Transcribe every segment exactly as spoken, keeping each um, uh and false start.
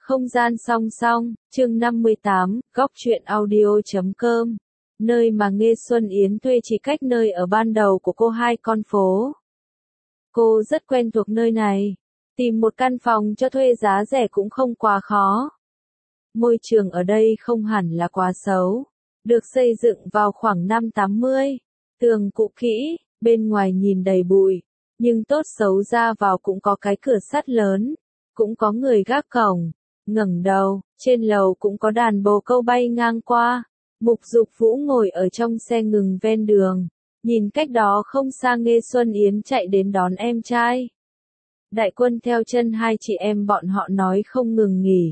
Không gian song song, chương năm mươi tám, góc truyện audio chấm com, nơi mà Nghê Xuân Yến thuê chỉ cách nơi ở ban đầu của cô hai con phố. Cô rất quen thuộc nơi này, tìm một căn phòng cho thuê giá rẻ cũng không quá khó. Môi trường ở đây không hẳn là quá xấu, được xây dựng vào khoảng năm tám mươi, tường cũ kỹ, bên ngoài nhìn đầy bụi, nhưng tốt xấu ra vào cũng có cái cửa sắt lớn, cũng có người gác cổng. Ngẩng đầu, trên lầu cũng có đàn bồ câu bay ngang qua. Mục Dục Vũ ngồi ở trong xe ngừng ven đường, nhìn cách đó không xa Nghê Xuân Yến chạy đến đón em trai. Đại Quân theo chân hai chị em bọn họ nói không ngừng nghỉ.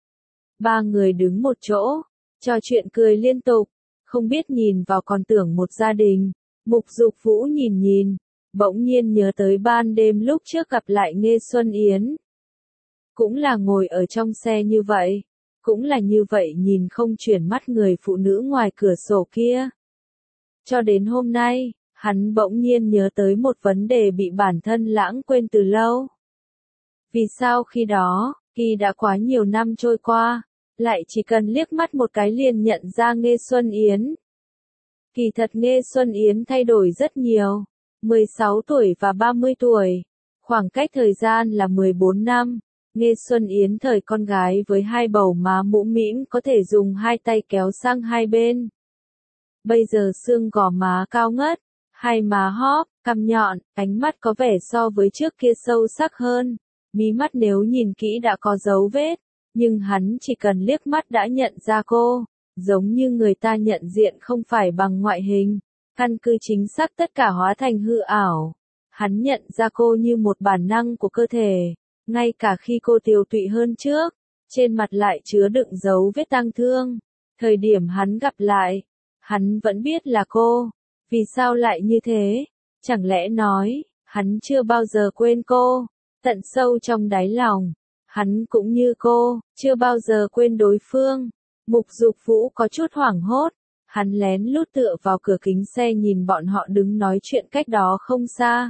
Ba người đứng một chỗ, trò chuyện cười liên tục, không biết nhìn vào còn tưởng một gia đình. Mục Dục Vũ nhìn nhìn, bỗng nhiên nhớ tới ban đêm lúc trước gặp lại Nghê Xuân Yến. Cũng là ngồi ở trong xe như vậy, cũng là như vậy nhìn không chuyển mắt người phụ nữ ngoài cửa sổ kia. Cho đến hôm nay, hắn bỗng nhiên nhớ tới một vấn đề bị bản thân lãng quên từ lâu. Vì sao khi đó, khi đã quá nhiều năm trôi qua, lại chỉ cần liếc mắt một cái liền nhận ra Nghê Xuân Yến. Kỳ thật Nghê Xuân Yến thay đổi rất nhiều, mười sáu tuổi và ba mươi tuổi, khoảng cách thời gian là mười bốn năm. Nghê Xuân Yến thời con gái với hai bầu má mũm mĩm có thể dùng hai tay kéo sang hai bên. Bây giờ xương gò má cao ngất, hai má hóp, cằm nhọn, ánh mắt có vẻ so với trước kia sâu sắc hơn. Mí mắt nếu nhìn kỹ đã có dấu vết, nhưng hắn chỉ cần liếc mắt đã nhận ra cô, giống như người ta nhận diện không phải bằng ngoại hình, căn cứ chính xác tất cả hóa thành hư ảo. Hắn nhận ra cô như một bản năng của cơ thể. Ngay cả khi cô tiều tụy hơn trước, trên mặt lại chứa đựng dấu vết tang thương. Thời điểm hắn gặp lại, hắn vẫn biết là cô. Vì sao lại như thế? Chẳng lẽ nói, hắn chưa bao giờ quên cô? Tận sâu trong đáy lòng, hắn cũng như cô, chưa bao giờ quên đối phương. Mục Dục Vũ có chút hoảng hốt, hắn lén lút tựa vào cửa kính xe nhìn bọn họ đứng nói chuyện cách đó không xa.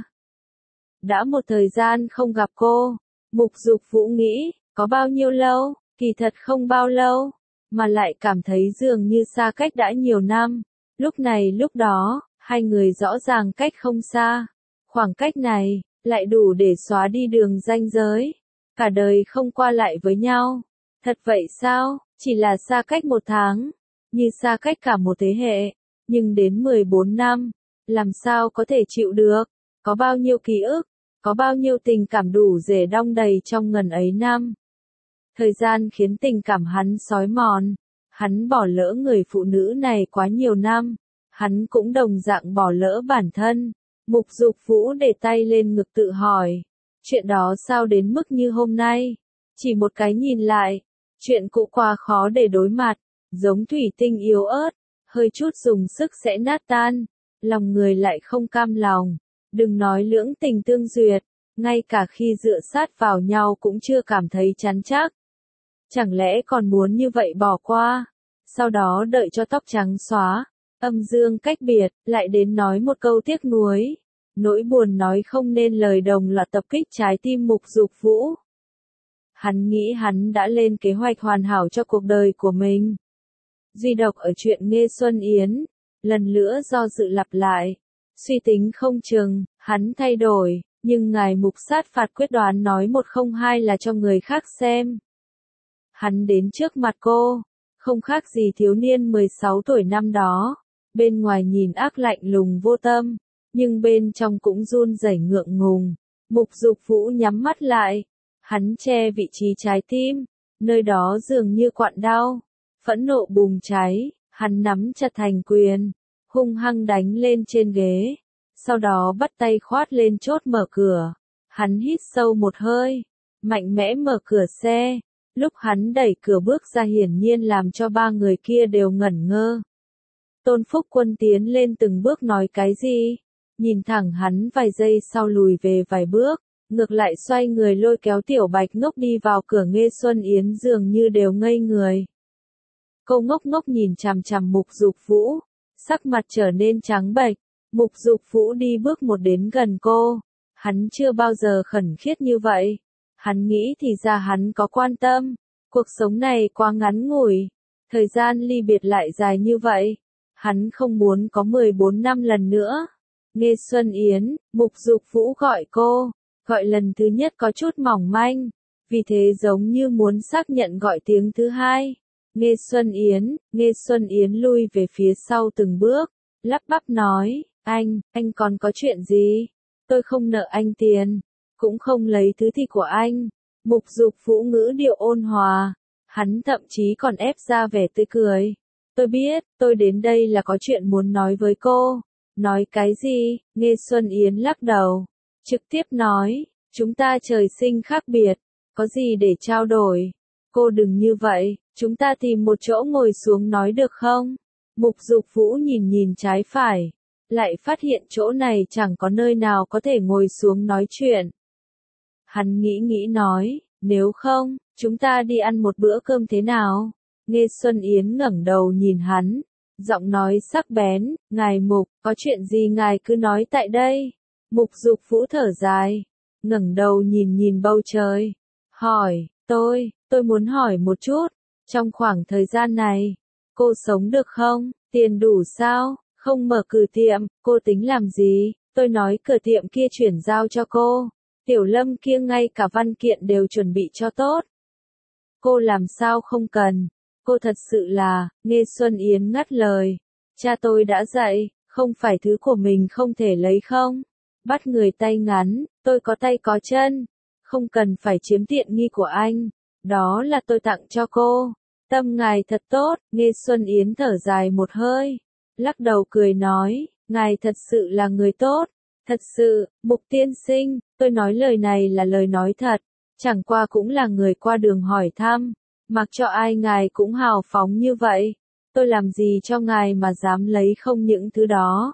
Đã một thời gian không gặp cô. Mục Dục Vũ nghĩ, có bao nhiêu lâu, kỳ thật không bao lâu, mà lại cảm thấy dường như xa cách đã nhiều năm. Lúc này lúc đó, hai người rõ ràng cách không xa. Khoảng cách này, lại đủ để xóa đi đường ranh giới. Cả đời không qua lại với nhau. Thật vậy sao, chỉ là xa cách một tháng, như xa cách cả một thế hệ, nhưng đến mười bốn năm, làm sao có thể chịu được, có bao nhiêu ký ức. Có bao nhiêu tình cảm đủ để đong đầy trong ngần ấy năm. Thời gian khiến tình cảm hắn xói mòn. Hắn bỏ lỡ người phụ nữ này quá nhiều năm. Hắn cũng đồng dạng bỏ lỡ bản thân. Mục Dục Vũ để tay lên ngực tự hỏi. Chuyện đó sao đến mức như hôm nay? Chỉ một cái nhìn lại. Chuyện cũ quá khó để đối mặt. Giống thủy tinh yếu ớt. Hơi chút dùng sức sẽ nát tan. Lòng người lại không cam lòng. Đừng nói lưỡng tình tương duyệt, ngay cả khi dựa sát vào nhau cũng chưa cảm thấy chán chắc. Chẳng lẽ còn muốn như vậy bỏ qua, sau đó đợi cho tóc trắng xóa, âm dương cách biệt, lại đến nói một câu tiếc nuối. Nỗi buồn nói không nên lời đồng loạt tập kích trái tim Mục Dục Vũ. Hắn nghĩ hắn đã lên kế hoạch hoàn hảo cho cuộc đời của mình. Duy độc ở chuyện Nghê Xuân Yến, lần nữa do dự lặp lại. Suy tính không chừng, hắn thay đổi, nhưng ngài mục sát phạt quyết đoán nói một không hai là cho người khác xem. Hắn đến trước mặt cô, không khác gì thiếu niên mười sáu tuổi năm đó, bên ngoài nhìn ác lạnh lùng vô tâm, nhưng bên trong cũng run rẩy ngượng ngùng. Mục Dục Vũ nhắm mắt lại, hắn che vị trí trái tim, nơi đó dường như quặn đau, phẫn nộ bùng cháy, hắn nắm chặt thành quyền. Hung hăng đánh lên trên ghế, sau đó bắt tay khoát lên chốt mở cửa. Hắn hít sâu một hơi, mạnh mẽ mở cửa xe. Lúc hắn đẩy cửa bước ra hiển nhiên làm cho ba người kia đều ngẩn ngơ. Tôn Phúc Quân tiến lên từng bước nói cái gì, nhìn thẳng hắn vài giây sau lùi về vài bước, ngược lại xoay người lôi kéo Tiểu Bạch Ngốc đi vào cửa. Nghê Xuân Yến dường như đều ngây người. Cô ngốc ngốc nhìn chằm chằm Mục Dục Vũ. Sắc mặt trở nên trắng bệch, Mục Dục Vũ đi bước một đến gần cô. Hắn chưa bao giờ khẩn khiết như vậy. Hắn nghĩ thì ra hắn có quan tâm. Cuộc sống này quá ngắn ngủi, thời gian ly biệt lại dài như vậy. Hắn không muốn có mười bốn năm lần nữa. Nghe Xuân Yến, Mục Dục Vũ gọi cô, gọi lần thứ nhất có chút mỏng manh, vì thế giống như muốn xác nhận gọi tiếng thứ hai. Nghe Xuân Yến, Nghe Xuân Yến lui về phía sau từng bước, lắp bắp nói, anh, anh còn có chuyện gì? Tôi không nợ anh tiền, cũng không lấy thứ gì của anh. Mục Dục Vũ ngữ điệu ôn hòa, hắn thậm chí còn ép ra vẻ tươi cười. Tôi biết, tôi đến đây là có chuyện muốn nói với cô. Nói cái gì? Nghe Xuân Yến lắc đầu, trực tiếp nói, chúng ta trời sinh khác biệt, có gì để trao đổi? Cô đừng như vậy, chúng ta tìm một chỗ ngồi xuống nói được không? Mục Dục Vũ nhìn nhìn trái phải, lại phát hiện chỗ này chẳng có nơi nào có thể ngồi xuống nói chuyện. Hắn nghĩ nghĩ nói, nếu không, chúng ta đi ăn một bữa cơm thế nào? Nghe Xuân Yến ngẩng đầu nhìn hắn, giọng nói sắc bén, ngài Mục, có chuyện gì ngài cứ nói tại đây. Mục Dục Vũ thở dài, ngẩng đầu nhìn nhìn bầu trời, hỏi, tôi, tôi muốn hỏi một chút, trong khoảng thời gian này, cô sống được không, tiền đủ sao, không mở cửa tiệm, cô tính làm gì, tôi nói cửa tiệm kia chuyển giao cho cô, Tiểu Lâm kia ngay cả văn kiện đều chuẩn bị cho tốt. Cô làm sao không cần, cô thật sự là, Nghe Xuân Yến ngắt lời, cha tôi đã dạy, không phải thứ của mình không thể lấy không, bắt người tay ngắn, tôi có tay có chân, không cần phải chiếm tiện nghi của anh, đó là tôi tặng cho cô. Tâm ngài thật tốt, Nghe Xuân Yến thở dài một hơi, lắc đầu cười nói, ngài thật sự là người tốt, thật sự, Mục tiên sinh, tôi nói lời này là lời nói thật, chẳng qua cũng là người qua đường hỏi thăm, mặc cho ai ngài cũng hào phóng như vậy, tôi làm gì cho ngài mà dám lấy không những thứ đó.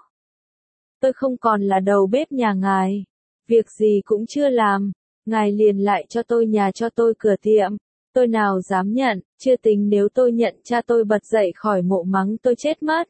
Tôi không còn là đầu bếp nhà ngài, việc gì cũng chưa làm, ngài liền lại cho tôi nhà cho tôi cửa tiệm. Tôi nào dám nhận, chưa tính nếu tôi nhận cha tôi bật dậy khỏi mộ mắng tôi chết mất.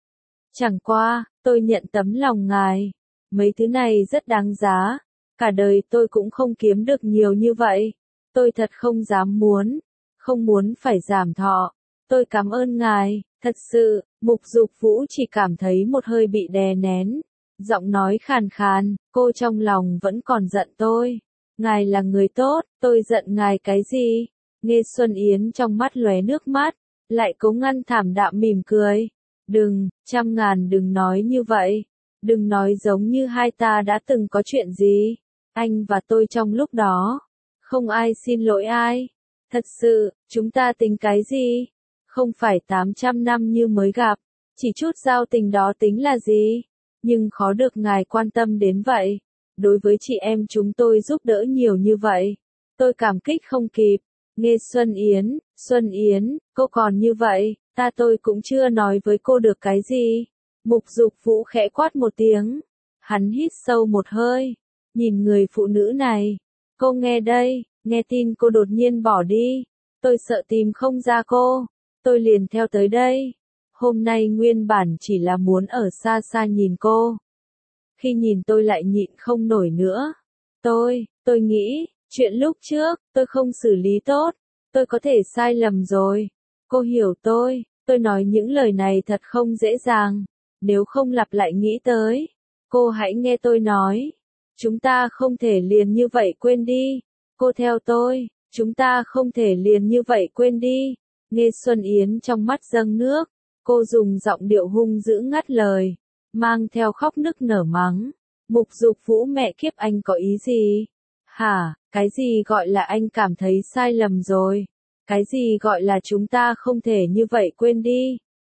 Chẳng qua, tôi nhận tấm lòng ngài. Mấy thứ này rất đáng giá. Cả đời tôi cũng không kiếm được nhiều như vậy. Tôi thật không dám muốn. Không muốn phải giảm thọ. Tôi cảm ơn ngài, thật sự, Mục Dục Vũ chỉ cảm thấy một hơi bị đè nén. Giọng nói khàn khàn, cô trong lòng vẫn còn giận tôi. Ngài là người tốt, tôi giận ngài cái gì? Nghe Xuân Yến trong mắt lóe nước mắt, lại cố ngăn thảm đạm mỉm cười. Đừng, trăm ngàn đừng nói như vậy. Đừng nói giống như hai ta đã từng có chuyện gì. Anh và tôi trong lúc đó. Không ai xin lỗi ai. Thật sự, chúng ta tính cái gì? Không phải tám trăm năm như mới gặp. Chỉ chút giao tình đó tính là gì? Nhưng khó được ngài quan tâm đến vậy. Đối với chị em chúng tôi giúp đỡ nhiều như vậy. Tôi cảm kích không kịp. Nghe Xuân Yến, Xuân Yến, cô còn như vậy, ta tôi cũng chưa nói với cô được cái gì. Mục Dục Vũ khẽ quát một tiếng. Hắn hít sâu một hơi. Nhìn người phụ nữ này. Cô nghe đây, nghe tin cô đột nhiên bỏ đi. Tôi sợ tìm không ra cô. Tôi liền theo tới đây. Hôm nay nguyên bản chỉ là muốn ở xa xa nhìn cô. Khi nhìn tôi lại nhịn không nổi nữa. Tôi, tôi nghĩ, chuyện lúc trước, tôi không xử lý tốt. Tôi có thể sai lầm rồi. Cô hiểu tôi, tôi nói những lời này thật không dễ dàng. Nếu không lặp lại nghĩ tới. Cô hãy nghe tôi nói. Chúng ta không thể liền như vậy quên đi. Cô theo tôi, chúng ta không thể liền như vậy quên đi. Nghe Xuân Yến trong mắt dâng nước. Cô dùng giọng điệu hung dữ ngắt lời. Mang theo khóc nức nở mắng. Mục Dục Vũ mẹ kiếp anh có ý gì? Hả, cái gì gọi là anh cảm thấy sai lầm rồi? Cái gì gọi là chúng ta không thể như vậy quên đi?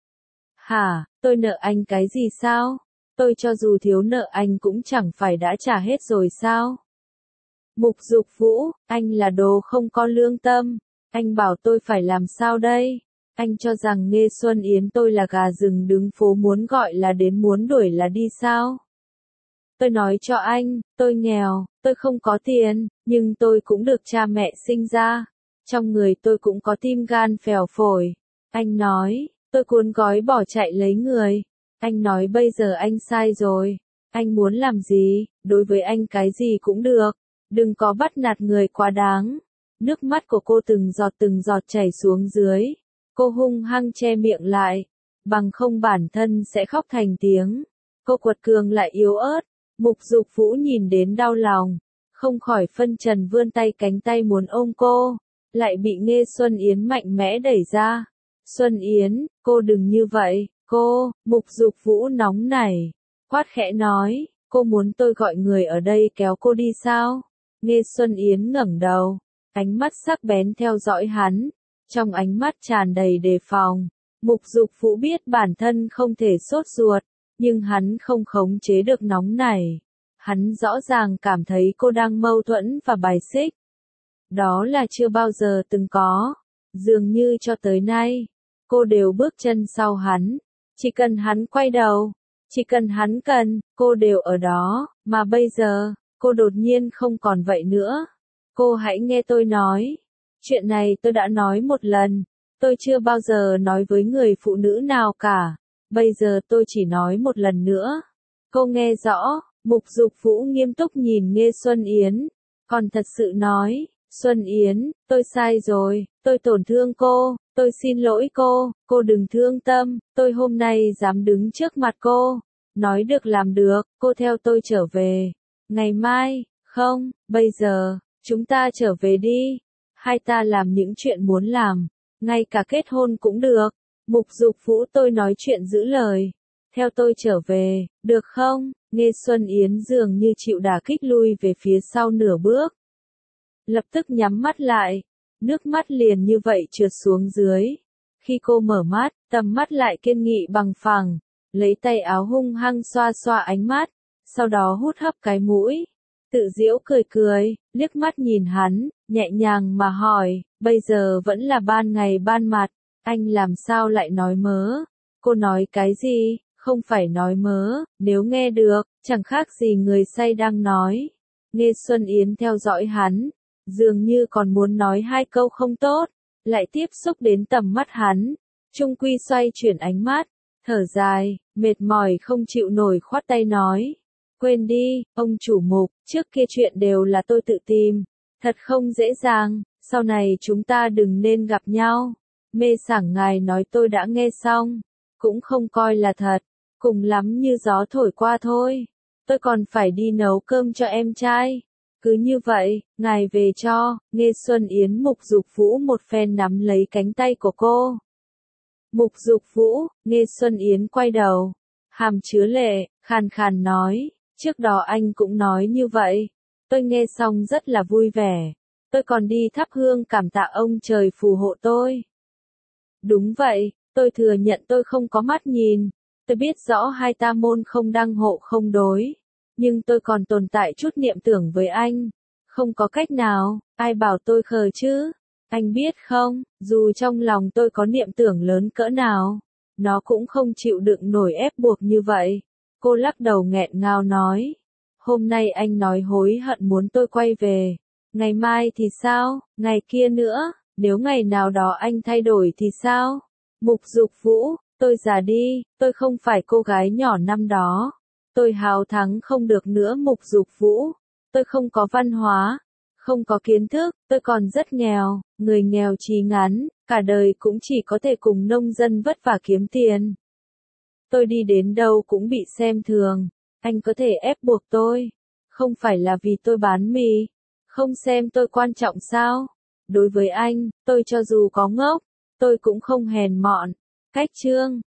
Hả, tôi nợ anh cái gì sao? Tôi cho dù thiếu nợ anh cũng chẳng phải đã trả hết rồi sao? Mục Dục Vũ, anh là đồ không có lương tâm. Anh bảo tôi phải làm sao đây? Anh cho rằng Nghe Xuân Yến tôi là gà rừng đứng phố muốn gọi là đến muốn đuổi là đi sao? Tôi nói cho anh, tôi nghèo, tôi không có tiền, nhưng tôi cũng được cha mẹ sinh ra. Trong người tôi cũng có tim gan phèo phổi. Anh nói, tôi cuốn gói bỏ chạy lấy người. Anh nói bây giờ anh sai rồi. Anh muốn làm gì, đối với anh cái gì cũng được. Đừng có bắt nạt người quá đáng. Nước mắt của cô từng giọt từng giọt chảy xuống dưới. Cô hung hăng che miệng lại, bằng không bản thân sẽ khóc thành tiếng. Cô quật cường lại yếu ớt. Mục Dục Vũ nhìn đến đau lòng, không khỏi phân trần vươn tay cánh tay muốn ôm cô, lại bị Nghê Xuân Yến mạnh mẽ đẩy ra. Xuân Yến, cô đừng như vậy, cô, Mục Dục Vũ nóng nảy, quát khẽ nói, cô muốn tôi gọi người ở đây kéo cô đi sao? Nghê Xuân Yến ngẩng đầu, ánh mắt sắc bén theo dõi hắn, trong ánh mắt tràn đầy đề phòng. Mục Dục Vũ biết bản thân không thể sốt ruột, nhưng hắn không khống chế được nóng nảy. Hắn rõ ràng cảm thấy cô đang mâu thuẫn và bài xích. Đó là chưa bao giờ từng có. Dường như cho tới nay, cô đều bước chân sau hắn. Chỉ cần hắn quay đầu, chỉ cần hắn cần, cô đều ở đó. Mà bây giờ, cô đột nhiên không còn vậy nữa. Cô hãy nghe tôi nói. Chuyện này tôi đã nói một lần. Tôi chưa bao giờ nói với người phụ nữ nào cả. Bây giờ tôi chỉ nói một lần nữa. Cô nghe rõ. Mục Dục Vũ nghiêm túc nhìn Nghê Xuân Yến. Còn thật sự nói, Xuân Yến, tôi sai rồi, tôi tổn thương cô, tôi xin lỗi cô, cô đừng thương tâm, tôi hôm nay dám đứng trước mặt cô. Nói được làm được, cô theo tôi trở về. Ngày mai, không, bây giờ, chúng ta trở về đi. Hai ta làm những chuyện muốn làm, ngay cả kết hôn cũng được. Mục Dục Vũ tôi nói chuyện giữ lời. Theo tôi trở về, được không? Nghê Xuân Yến dường như chịu đả kích lui về phía sau nửa bước. Lập tức nhắm mắt lại, nước mắt liền như vậy trượt xuống dưới. Khi cô mở mắt, tầm mắt lại kiên nghị bằng phẳng, lấy tay áo hung hăng xoa xoa ánh mắt, sau đó hút hấp cái mũi. Tự giễu cười cười, liếc mắt nhìn hắn, nhẹ nhàng mà hỏi, bây giờ vẫn là ban ngày ban mặt, anh làm sao lại nói mớ? Cô nói cái gì? Không phải nói mớ, nếu nghe được, chẳng khác gì người say đang nói. Nghê Xuân Yến theo dõi hắn, dường như còn muốn nói hai câu không tốt, lại tiếp xúc đến tầm mắt hắn, trung quy xoay chuyển ánh mắt, thở dài, mệt mỏi không chịu nổi khoát tay nói. Quên đi, ông chủ Mục, trước kia chuyện đều là tôi tự tìm, thật không dễ dàng, sau này chúng ta đừng nên gặp nhau. Mê sảng ngài nói tôi đã nghe xong, cũng không coi là thật. Cùng lắm như gió thổi qua thôi. Tôi còn phải đi nấu cơm cho em trai. Cứ như vậy, ngài về cho. Nghê Xuân Yến Mục Dục Vũ một phen nắm lấy cánh tay của cô. Mục Dục Vũ, Nghê Xuân Yến quay đầu. Hàm chứa lệ, khàn khàn nói. Trước đó anh cũng nói như vậy. Tôi nghe xong rất là vui vẻ. Tôi còn đi thắp hương cảm tạ ông trời phù hộ tôi. Đúng vậy, tôi thừa nhận tôi không có mắt nhìn. Tôi biết rõ hai ta môn không đăng hộ không đối, nhưng tôi còn tồn tại chút niệm tưởng với anh. Không có cách nào, ai bảo tôi khờ chứ? Anh biết không, dù trong lòng tôi có niệm tưởng lớn cỡ nào, nó cũng không chịu đựng nổi ép buộc như vậy. Cô lắc đầu nghẹn ngào nói, hôm nay anh nói hối hận muốn tôi quay về. Ngày mai thì sao, ngày kia nữa, nếu ngày nào đó anh thay đổi thì sao? Mục Dục Vũ, tôi già đi, tôi không phải cô gái nhỏ năm đó. Tôi hào thắng không được nữa Mục Dục Vũ. Tôi không có văn hóa, không có kiến thức, tôi còn rất nghèo, người nghèo chí ngắn, cả đời cũng chỉ có thể cùng nông dân vất vả kiếm tiền. Tôi đi đến đâu cũng bị xem thường, anh có thể ép buộc tôi, không phải là vì tôi bán mì, không xem tôi quan trọng sao? Đối với anh, tôi cho dù có ngốc, tôi cũng không hèn mọn. Cách chương